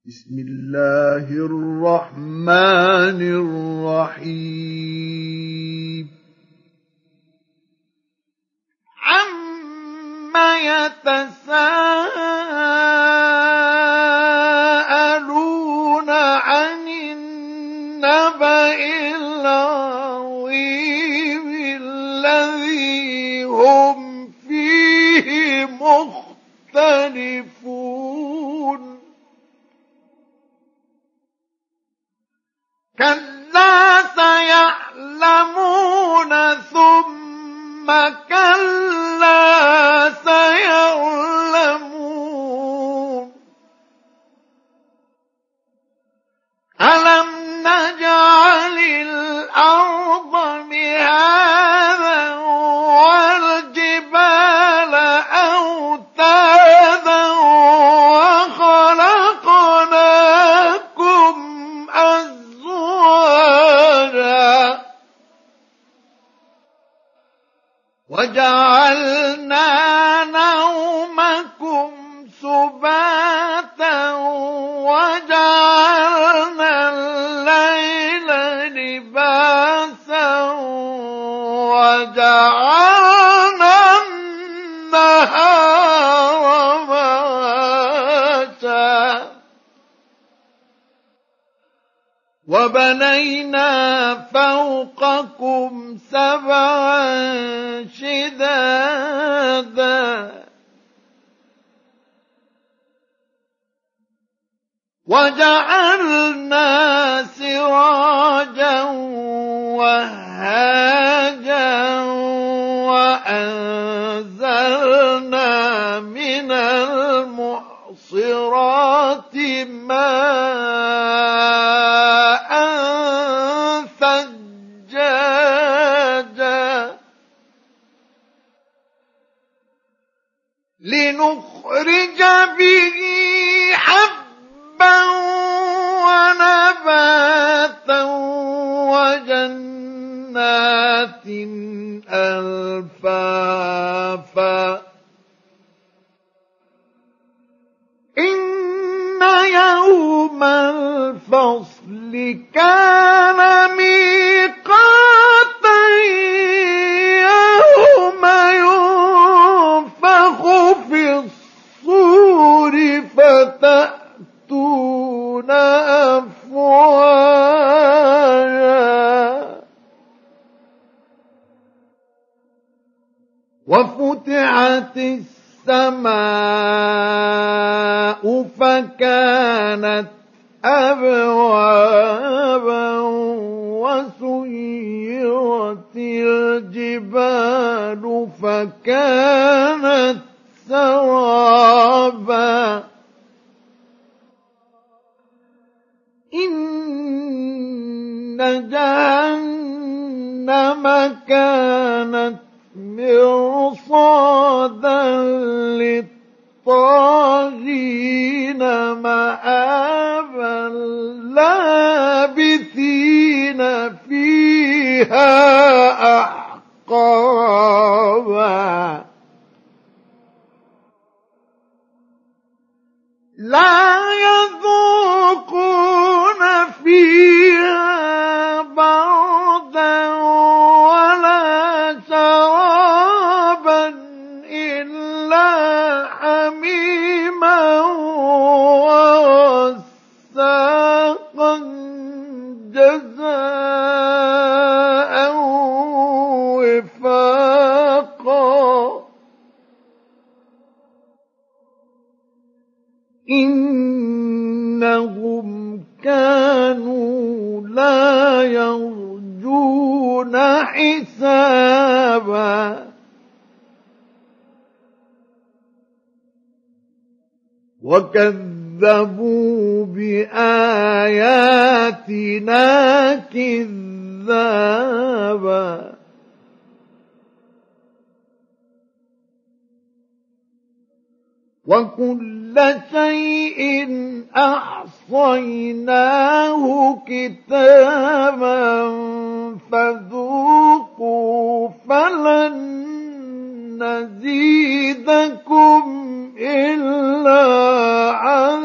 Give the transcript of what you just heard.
بسم الله الرحمن الرحيم عما يتساءلون عن النبأ العظيم الذي هم فيه مختلفون كلا سيعلمون ثم كلا سيعلمون ألم نجعل الأرض مهادا والجبال أوتادا وخلقناكم أزواجا وجعلنا نومكم سباتا وجعلنا الليل لباسا وجعلنا النهار معاشا وبنينا فوقكم سبعا شدادا وجعلنا سراجا وهاجا وأنزلنا من المعصرات ماء ثجاجا لنخرج به حبا ونباتا وجنات ألفافا إن يوم الفصل كان ميقاتا يوم ينفخ في الصور فتأتون أفواجا وفتحت السماء فكانت أبوابا وسيرت الجبال فكانت سرابا إن جهنم كانت مرصادا للطاغين مآبا لابثين فيها أحقابا لا يذوقون فيها بردا ولا شرابا إلا حميما وغساقا جزاء وفاقا إنهم كانوا لا يرجون حسابا وكذبوا بآياتنا كذابا وكل شيء أحصيناه كتابا فذوقوا فلن نزيدكم إلا عذابا